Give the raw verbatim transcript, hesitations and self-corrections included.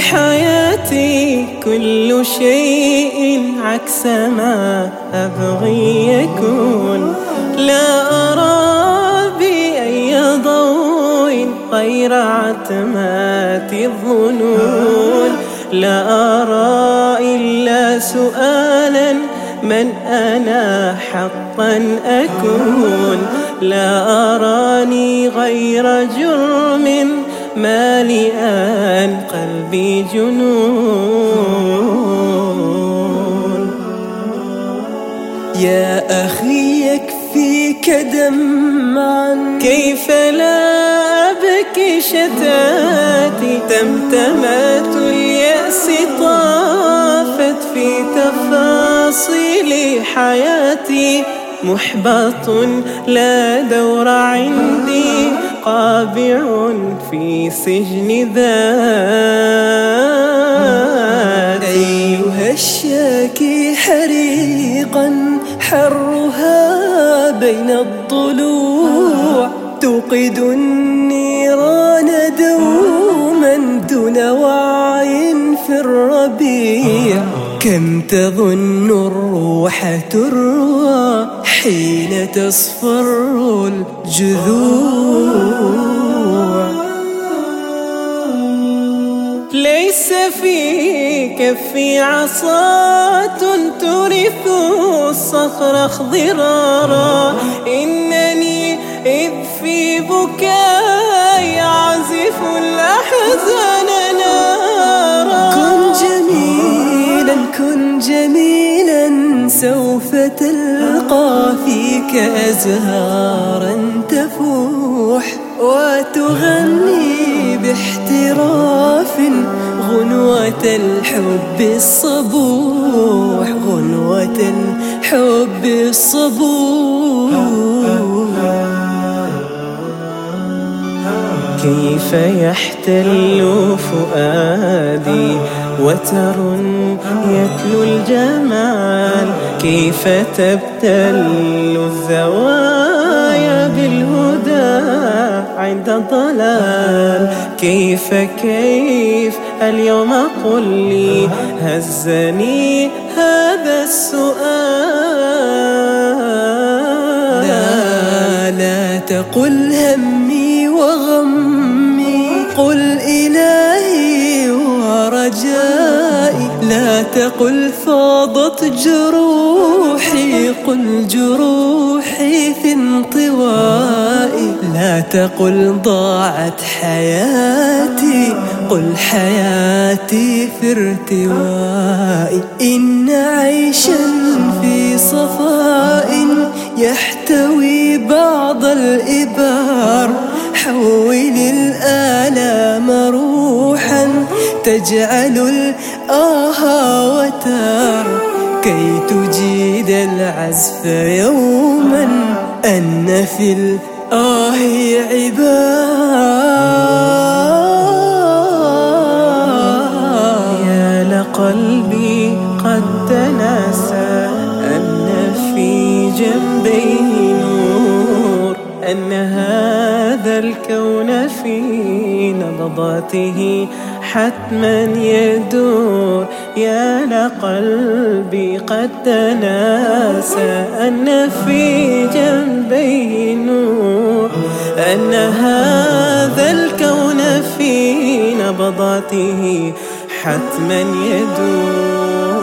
حياتي كل شيء عكس ما أبغي يكون. لا أرى بأي ضوء غير عتمات الظنون. لا أرى إلا سؤالا من أنا حقا أكون. لا أراني غير جرم مالئا قلبي جنون. يا أخي يكفيك دمعا، كيف لا أبكي شتاتي؟ تمتمات اليأس طافت في تفاصيل حياتي. محبط لا دور عندي، قابع في سجن ذاتي. أيها الشاكي حريقا حرها بين الضلوع، توقد النيران دوما دون وعي في الربيع. كم تظن الروح تروى حين تصفر الجذوع. ليس في كفي عصاة تورث الصخر اخضرارا. إنني إذ في بكاي أعزف الأحزان نارا. كن جميلا كن جميلا، سوف تلقى فيك أزهارا تفوح وتغني باحتراف غنوة الحب الصبوح، غنوة الحب الصبوح. كيف يحتل فؤادي وتر يتلو الجمال؟ كيف تبتل الزوايا بالهدى عند الضلال؟ كيف كيف اليوم قل لي هزني هذا السؤال. لا لا تقل همي وغمي، قل إلهي ورجائي. لا تقل فاضت جروحي، قل جروحي في انطوائي. لا تقل ضاعت حياتي، قل حياتي في ارتوائي. إن عيشا في صفاء يحتوي بعض الإبار. حول الآلام روحا تجعل الآه وتار، كي تجيد العزف يوما أن في الآه عبار. يا لقلبي قد تناسى أن في جنبيه نور، أن هذا الكون في نبضاته حتما يدور. يا لقلبي قد تناسى أن في جنبيه نور، أن هذا الكون في نبضاته حتما يدور.